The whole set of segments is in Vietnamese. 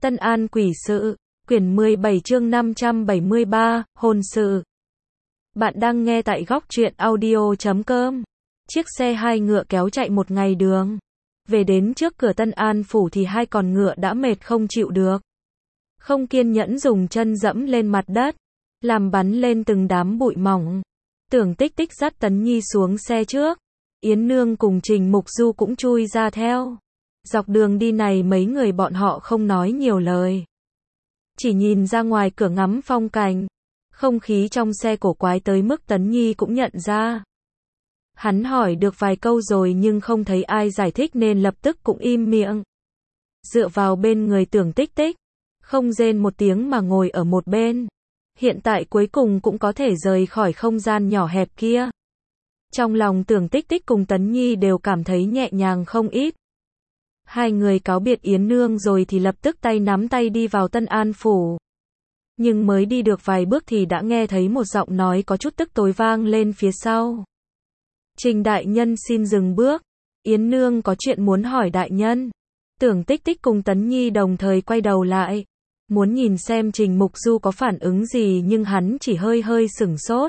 Tân An quỷ sự, quyển 17 chương 573, hôn sự. Bạn đang nghe tại góc truyện audio.com. Chiếc xe hai ngựa kéo chạy một ngày đường. Về đến trước cửa Tân An phủ thì hai con ngựa đã mệt không chịu được. Không kiên nhẫn dùng chân dẫm lên mặt đất, làm bắn lên từng đám bụi mỏng. Tưởng Tích Tích dắt Tấn Nhi xuống xe trước. Yến Nương cùng Trình Mục Du cũng chui ra theo. Dọc đường đi này mấy người bọn họ không nói nhiều lời. Chỉ nhìn ra ngoài cửa ngắm phong cảnh. Không khí trong xe cổ quái tới mức Tấn Nhi cũng nhận ra. Hắn hỏi được vài câu rồi nhưng không thấy ai giải thích nên lập tức cũng im miệng. Dựa vào bên người Tưởng Tích Tích, không rên một tiếng mà ngồi ở một bên. Hiện tại cuối cùng cũng có thể rời khỏi không gian nhỏ hẹp kia. Trong lòng Tưởng Tích Tích cùng Tấn Nhi đều cảm thấy nhẹ nhàng không ít. Hai người cáo biệt Yến Nương rồi thì lập tức tay nắm tay đi vào Tân An phủ. Nhưng mới đi được vài bước thì đã nghe thấy một giọng nói có chút tức tối vang lên phía sau. Trình đại nhân xin dừng bước. Yến Nương có chuyện muốn hỏi đại nhân. Tưởng Tích Tích cùng Tấn Nhi đồng thời quay đầu lại. Muốn nhìn xem Trình Mục Du có phản ứng gì nhưng hắn chỉ hơi hơi sửng sốt.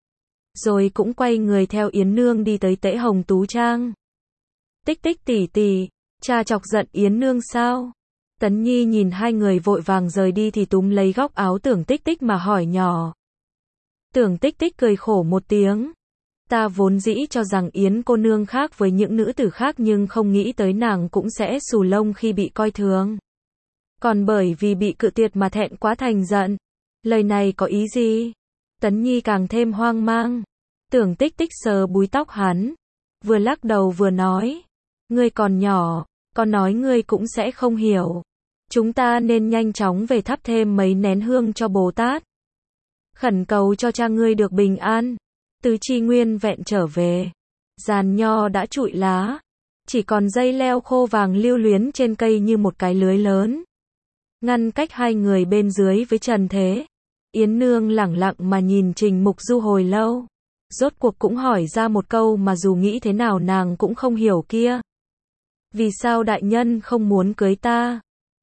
Rồi cũng quay người theo Yến Nương đi tới Tễ Hồng Tú Trang. Tích Tích tỷ tỷ, cha chọc giận Yến Nương sao? Tấn Nhi nhìn hai người vội vàng rời đi thì túm lấy góc áo Tưởng Tích Tích mà hỏi nhỏ. Tưởng Tích Tích cười khổ một tiếng. Ta vốn dĩ cho rằng Yến cô nương khác với những nữ tử khác nhưng không nghĩ tới nàng cũng sẽ xù lông khi bị coi thường. Còn bởi vì bị cự tuyệt mà thẹn quá thành giận. Lời này có ý gì? Tấn Nhi càng thêm hoang mang. Tưởng Tích Tích sờ búi tóc hắn. Vừa lắc đầu vừa nói. Ngươi còn nhỏ, con nói ngươi cũng sẽ không hiểu. Chúng ta nên nhanh chóng về thắp thêm mấy nén hương cho Bồ Tát. Khẩn cầu cho cha ngươi được bình an. Tứ chi nguyên vẹn trở về. Giàn nho đã trụi lá. Chỉ còn dây leo khô vàng lưu luyến trên cây như một cái lưới lớn. Ngăn cách hai người bên dưới với trần thế. Yến Nương lẳng lặng mà nhìn Trình Mục Du hồi lâu. Rốt cuộc cũng hỏi ra một câu mà dù nghĩ thế nào nàng cũng không hiểu kia. Vì sao đại nhân không muốn cưới ta?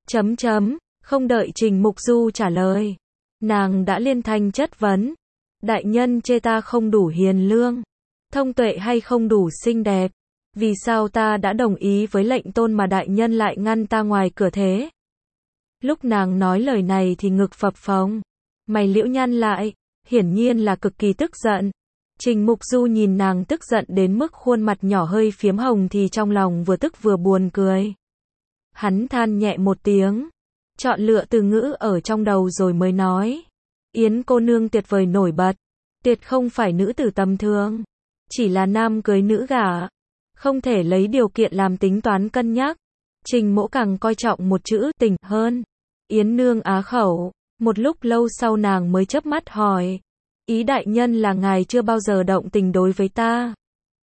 Không đợi Trình Mục Du trả lời. Nàng đã liên thanh chất vấn. Đại nhân chê ta không đủ hiền lương, thông tuệ hay không đủ xinh đẹp? Vì sao ta đã đồng ý với lệnh tôn mà đại nhân lại ngăn ta ngoài cửa thế? Lúc nàng nói lời này thì ngực phập phồng. Mày liễu nhăn lại, hiển nhiên là cực kỳ tức giận. Trình Mục Du nhìn nàng tức giận đến mức khuôn mặt nhỏ hơi phiếm hồng thì trong lòng vừa tức vừa buồn cười. Hắn than nhẹ một tiếng, chọn lựa từ ngữ ở trong đầu rồi mới nói. Yến cô nương tuyệt vời nổi bật, tuyệt không phải nữ tử tầm thường, chỉ là nam cưới nữ gả, không thể lấy điều kiện làm tính toán cân nhắc. Trình Mỗ càng coi trọng một chữ tình hơn. Yến Nương á khẩu, một lúc lâu sau nàng mới chớp mắt hỏi. Ý đại nhân là ngài chưa bao giờ động tình đối với ta.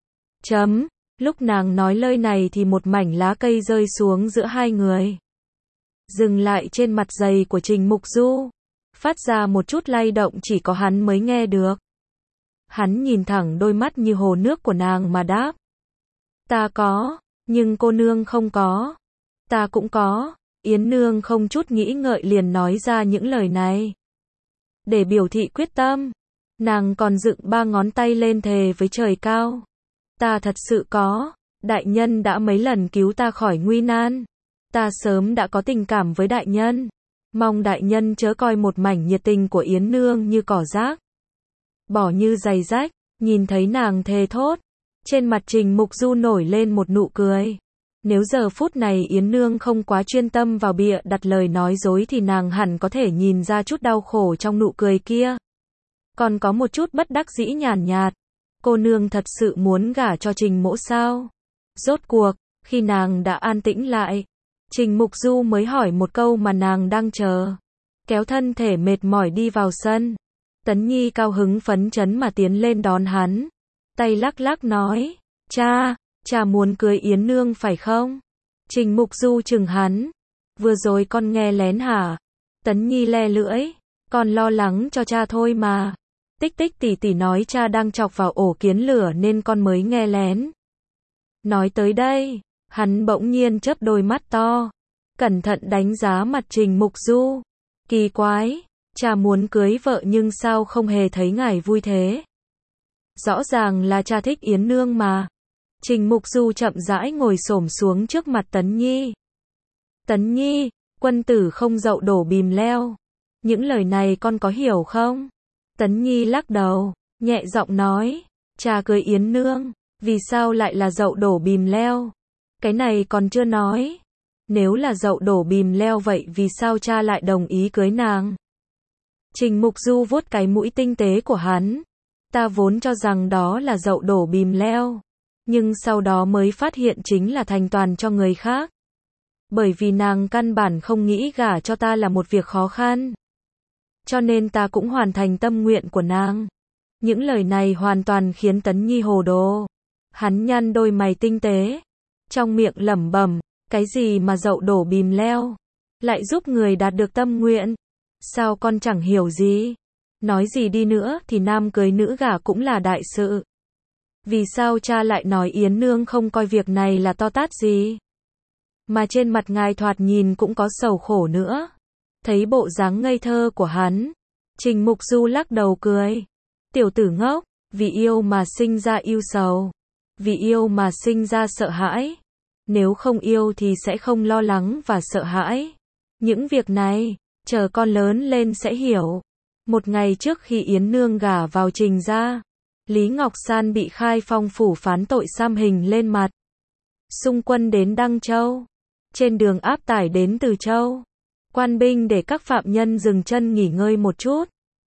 Lúc nàng nói lời này thì một mảnh lá cây rơi xuống giữa hai người. Dừng lại trên mặt dày của Trình Mục Du. Phát ra một chút lay động chỉ có hắn mới nghe được. Hắn nhìn thẳng đôi mắt như hồ nước của nàng mà đáp. Ta có, nhưng cô nương không có. Ta cũng có. Yến Nương không chút nghĩ ngợi liền nói ra những lời này. Để biểu thị quyết tâm. Nàng còn dựng ba ngón tay lên thề với trời cao. Ta thật sự có. Đại nhân đã mấy lần cứu ta khỏi nguy nan. Ta sớm đã có tình cảm với đại nhân. Mong đại nhân chớ coi một mảnh nhiệt tình của Yến Nương như cỏ rác. Bỏ như giày rách. Nhìn thấy nàng thề thốt. Trên mặt Trình Mục Du nổi lên một nụ cười. Nếu giờ phút này Yến Nương không quá chuyên tâm vào bịa đặt lời nói dối thì nàng hẳn có thể nhìn ra chút đau khổ trong nụ cười kia. Còn có một chút bất đắc dĩ nhàn nhạt. Cô nương thật sự muốn gả cho Trình Mỗ sao? Rốt cuộc, khi nàng đã an tĩnh lại, Trình Mục Du mới hỏi một câu mà nàng đang chờ. Kéo thân thể mệt mỏi đi vào sân. Tấn Nhi cao hứng phấn chấn mà tiến lên đón hắn. Tay lắc lắc nói. Cha muốn cưới Yến Nương phải không? Trình Mục Du chừng hắn. Vừa rồi con nghe lén hả? Tấn Nhi le lưỡi. Con lo lắng cho cha thôi mà. Tích Tích tỷ tỷ nói cha đang chọc vào ổ kiến lửa nên con mới nghe lén. Nói tới đây, hắn bỗng nhiên chớp đôi mắt to. cẩn thận đánh giá mặt Trình Mục Du. Kỳ quái, cha muốn cưới vợ nhưng sao không hề thấy ngài vui thế? Rõ ràng là cha thích Yến Nương mà. Trình Mục Du chậm rãi ngồi xổm xuống trước mặt Tấn Nhi. Tấn Nhi, quân tử không dậu đổ bìm leo. Những lời này con có hiểu không? Tấn Nhi lắc đầu, nhẹ giọng nói, cha cưới Yến Nương, vì sao lại là dậu đổ bìm leo? Cái này còn chưa nói. Nếu là dậu đổ bìm leo vậy vì sao cha lại đồng ý cưới nàng? Trình Mục Du vuốt cái mũi tinh tế của hắn. Ta vốn cho rằng đó là dậu đổ bìm leo. Nhưng sau đó mới phát hiện chính là thành toàn cho người khác. Bởi vì nàng căn bản không nghĩ gả cho ta là một việc khó khăn. Cho nên ta cũng hoàn thành tâm nguyện của nàng. Những lời này hoàn toàn khiến Tấn Nhi hồ đồ. Hắn nhăn đôi mày tinh tế. Trong miệng lẩm bẩm, cái gì mà dậu đổ bìm leo? Lại giúp người đạt được tâm nguyện? Sao con chẳng hiểu gì? Nói gì đi nữa thì nam cưới nữ gả cũng là đại sự. Vì sao cha lại nói Yến Nương không coi việc này là to tát gì? Mà trên mặt ngài thoạt nhìn cũng có sầu khổ nữa. Thấy bộ dáng ngây thơ của hắn, Trình Mục Du lắc đầu cười. Tiểu tử ngốc, vì yêu mà sinh ra yêu sầu. Vì yêu mà sinh ra sợ hãi. Nếu không yêu thì sẽ không lo lắng và sợ hãi. Những việc này, chờ con lớn lên sẽ hiểu. Một ngày trước khi Yến Nương gả vào Trình gia, Lý Ngọc San bị Khai Phong phủ phán tội xăm hình lên mặt. Xung quân đến Đăng Châu. Trên đường áp tải đến Từ Châu. Quan binh để các phạm nhân dừng chân nghỉ ngơi một chút.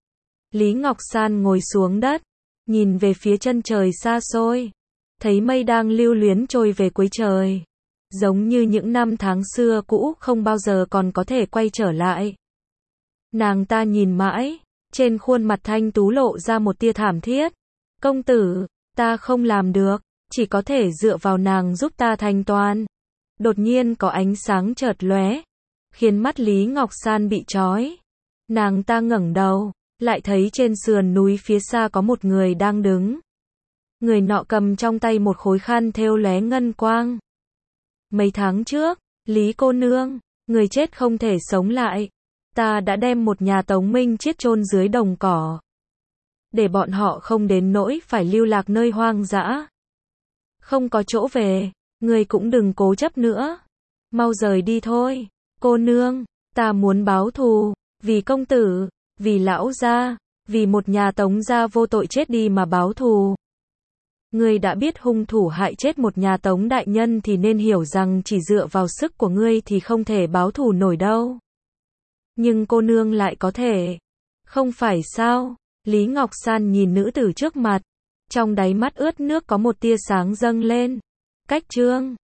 Lý Ngọc San ngồi xuống đất, nhìn về phía chân trời xa xôi. Thấy mây đang lưu luyến trôi về cuối trời. Giống như những năm tháng xưa cũ không bao giờ còn có thể quay trở lại. Nàng ta nhìn mãi, trên khuôn mặt thanh tú lộ ra một tia thảm thiết. Công tử, ta không làm được, chỉ có thể dựa vào nàng giúp ta thành toàn. Đột nhiên có ánh sáng chợt lóe, khiến mắt Lý Ngọc San bị chói. Nàng ta ngẩng đầu, lại thấy trên sườn núi phía xa có một người đang đứng. Người nọ cầm trong tay một khối khăn thêu lóe ngân quang. Mấy tháng trước, Lý cô nương, người chết không thể sống lại. Ta đã đem một nhà Tống Minh chiết chôn dưới đồng cỏ. Để bọn họ không đến nỗi phải lưu lạc nơi hoang dã. Không có chỗ về, người cũng đừng cố chấp nữa. Mau rời đi thôi. Cô nương, ta muốn báo thù, vì công tử, vì lão gia, vì một nhà Tống gia vô tội chết đi mà báo thù. Ngươi đã biết hung thủ hại chết một nhà Tống đại nhân thì nên hiểu rằng chỉ dựa vào sức của ngươi thì không thể báo thù nổi đâu. Nhưng cô nương lại có thể. Không phải sao? Lý Ngọc San nhìn nữ tử trước mặt. Trong đáy mắt ướt nước có một tia sáng dâng lên. Cách chương